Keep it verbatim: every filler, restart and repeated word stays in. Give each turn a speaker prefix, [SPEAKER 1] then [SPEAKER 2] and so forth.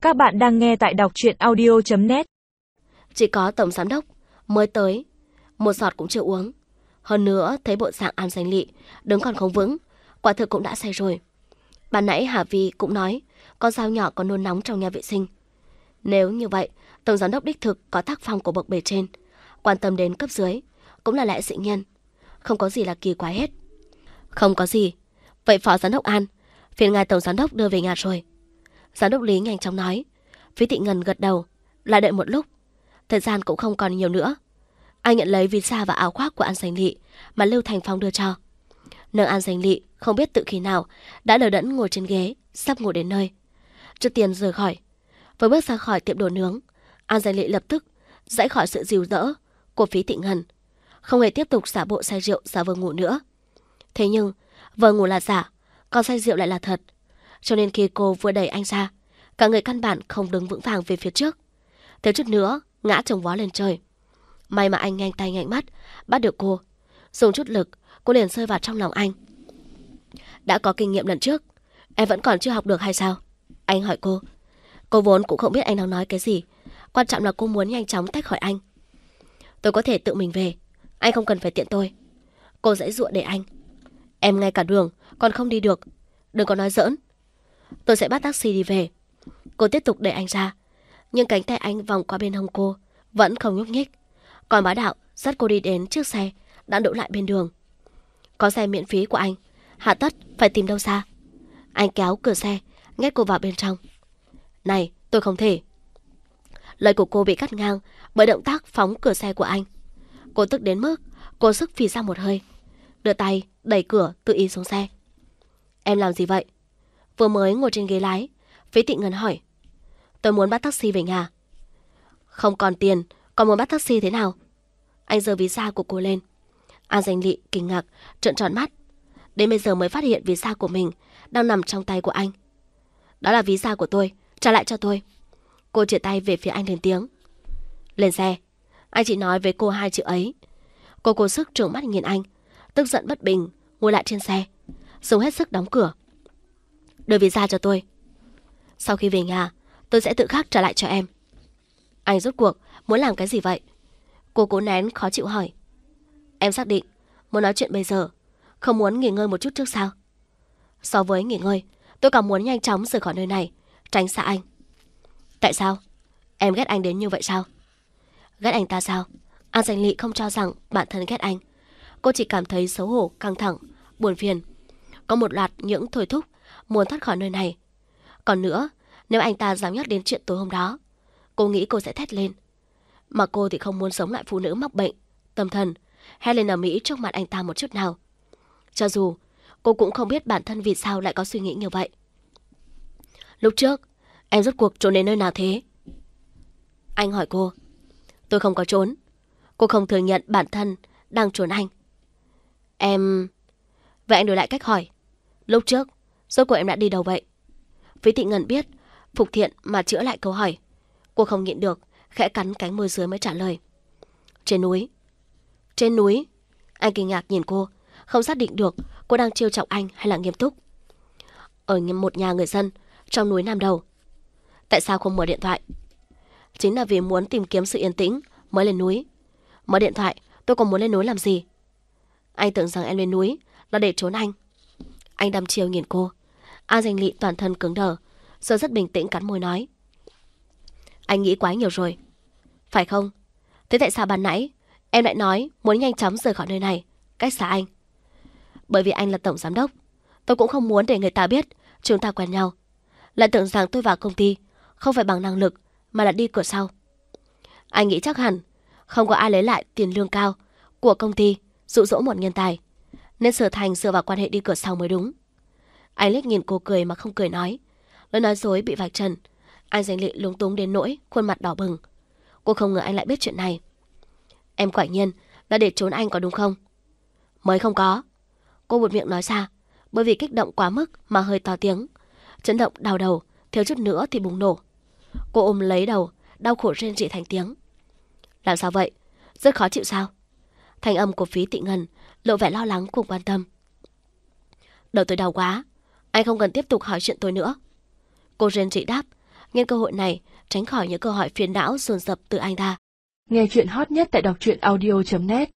[SPEAKER 1] Các bạn đang nghe tại đọc truyện audio chấm net.
[SPEAKER 2] Chỉ có tổng giám đốc mới tới, một giọt cũng chưa uống. Hơn nữa thấy bộ dạng An Danh Lị đứng còn không vững, quả thực cũng đã say rồi. Ban nãy Hà Vi cũng nói con dao nhỏ còn nôn nóng trong nhà vệ sinh. Nếu như vậy, tổng giám đốc đích thực có tác phong của bậc bề trên, quan tâm đến cấp dưới, cũng là lẽ dĩ nhiên, không có gì là kỳ quái hết. Không có gì. Vậy phó giám đốc An, phiền ngài tổng giám đốc đưa về nhà rồi. Giám đốc Lý nhanh chóng nói. Phí Thị Ngân gật đầu, lại đợi một lúc. Thời gian cũng không còn nhiều nữa. Anh nhận lấy visa và áo khoác của An Danh Lị mà Lưu Thành Phong đưa cho. Nương An Danh Lị không biết tự khi nào đã đờ đẫn ngồi trên ghế, sắp ngủ đến nơi. Trước tiên rời khỏi. Vừa bước ra khỏi tiệm đồ nướng, An Danh Lị lập tức dãy khỏi sự dìu dỡ của Phí Thị Ngân, không hề tiếp tục giả bộ say rượu giả vờ ngủ nữa. Thế nhưng vờ ngủ là giả, còn say rượu lại là thật. Cho nên khi cô vừa đẩy anh ra, cả người căn bản không đứng vững vàng về phía trước, thiếu chút nữa ngã chồng vó lên trời. May mà anh nhanh tay nhanh mắt bắt được cô, dùng chút lực cô liền rơi vào trong lòng anh. Đã có kinh nghiệm lần trước, em vẫn còn chưa học được hay sao? Anh hỏi cô. Cô vốn cũng không biết anh đang nói cái gì, quan trọng là cô muốn nhanh chóng tách khỏi anh. Tôi có thể tự mình về, anh không cần phải tiện tôi. Cô giãy giụa để anh. Em ngay cả đường còn không đi được, đừng có nói giỡn. Tôi sẽ bắt taxi đi về. Cô tiếp tục đẩy anh ra, nhưng cánh tay anh vòng qua bên hông cô vẫn không nhúc nhích. Còn bá đạo dắt cô đi đến chiếc xe đã đỗ lại bên đường. Có xe miễn phí của anh, hạ tất phải tìm đâu xa. Anh kéo cửa xe, nhét cô vào bên trong. Này, tôi không thể. Lời của cô bị cắt ngang bởi động tác phóng cửa xe của anh. Cô tức đến mức cô sức phì ra một hơi, đưa tay đẩy cửa tự ý xuống xe. Em làm gì vậy? Vừa mới ngồi trên ghế lái, Phí Thị Ngân hỏi. Tôi muốn bắt taxi về nhà. Không còn tiền, còn muốn bắt taxi thế nào? Anh giơ visa của cô lên. An Danh Lị kinh ngạc trợn tròn mắt, đến bây giờ mới phát hiện visa của mình đang nằm trong tay của anh. Đó là visa của tôi, trả lại cho tôi. Cô chỉ tay về phía anh lên tiếng. Lên xe. Anh chỉ nói với cô hai chữ ấy. Cô cố sức trợn mắt nhìn anh, tức giận bất bình ngồi lại trên xe, dùng hết sức đóng cửa. Đưa visa cho tôi. Sau khi về nhà, tôi sẽ tự khắc trả lại cho em. Anh rốt cuộc muốn làm cái gì vậy? Cô cố nén khó chịu hỏi. Em xác định muốn nói chuyện bây giờ, không muốn nghỉ ngơi một chút trước sao? So với nghỉ ngơi, tôi càng muốn nhanh chóng rời khỏi nơi này, tránh xa anh. Tại sao? Em ghét anh đến như vậy sao? Ghét anh ta sao? An Danh Lị không cho rằng bản thân ghét anh. Cô chỉ cảm thấy xấu hổ, căng thẳng, buồn phiền. Có một loạt những thôi thúc muốn thoát khỏi nơi này. Còn nữa, nếu anh ta dám nhắc đến chuyện tối hôm đó, cô nghĩ cô sẽ thét lên. Mà cô thì không muốn sống lại phụ nữ mắc bệnh tâm thần hay lên ở Mỹ trước mặt anh ta một chút nào. Cho dù cô cũng không biết bản thân vì sao lại có suy nghĩ như vậy. Lúc trước em rốt cuộc trốn đến nơi nào thế? Anh hỏi cô. Tôi không có trốn. Cô không thừa nhận bản thân đang trốn anh. Em... Vậy anh đổi lại cách hỏi. Lúc trước rốt cuộc em đã đi đâu vậy? Phí Thị Ngân biết Phục Thiện mà chữa lại câu hỏi. Cô không nhịn được, khẽ cắn cánh môi dưới mới trả lời. Trên núi. Trên núi? Anh kinh ngạc nhìn cô, không xác định được cô đang trêu chọc anh hay là nghiêm túc. Ở một nhà người dân trong núi Nam Đầu. Tại sao không mở điện thoại? Chính là vì muốn tìm kiếm sự yên tĩnh mới lên núi. Mở điện thoại, tôi còn muốn lên núi làm gì? Anh tưởng rằng em lên núi là để trốn anh. Anh đăm chiêu nhìn cô. An Danh Lị toàn thân cứng đờ, rồi rất bình tĩnh cắn môi nói. Anh nghĩ quá nhiều rồi. Phải không? Thế tại sao ban nãy em lại nói muốn nhanh chóng rời khỏi nơi này, cách xa anh? Bởi vì anh là tổng giám đốc. Tôi cũng không muốn để người ta biết chúng ta quen nhau. Lại tưởng rằng tôi vào công ty không phải bằng năng lực mà là đi cửa sau. Anh nghĩ chắc hẳn không có ai lấy lại tiền lương cao của công ty dụ dỗ một nhân tài, nên Sở Thành dựa vào quan hệ đi cửa sau mới đúng. Anh liếc nhìn cô cười mà không cười nói. Lời nói dối bị vạch trần. Anh Danh Lị lúng túng đến nỗi khuôn mặt đỏ bừng. Cô không ngờ anh lại biết chuyện này. Em quả nhiên là để trốn anh có đúng không? Mới không có. Cô buột miệng nói ra, bởi vì kích động quá mức mà hơi to tiếng. Chấn động đau đầu, thiếu chút nữa thì bùng nổ. Cô ôm lấy đầu, đau khổ rên rỉ thành tiếng. Làm sao vậy? Rất khó chịu sao? Thanh âm của Phí Thị Ngân lộ vẻ lo lắng cùng quan tâm. Đầu tôi đau quá, anh không cần tiếp tục hỏi chuyện tôi nữa. Cô rên rỉ đáp, nhân cơ hội này tránh khỏi những câu hỏi phiền não dồn dập từ anh ta.
[SPEAKER 1] Nghe chuyện hot nhất tại đọc truyện audio chấm net.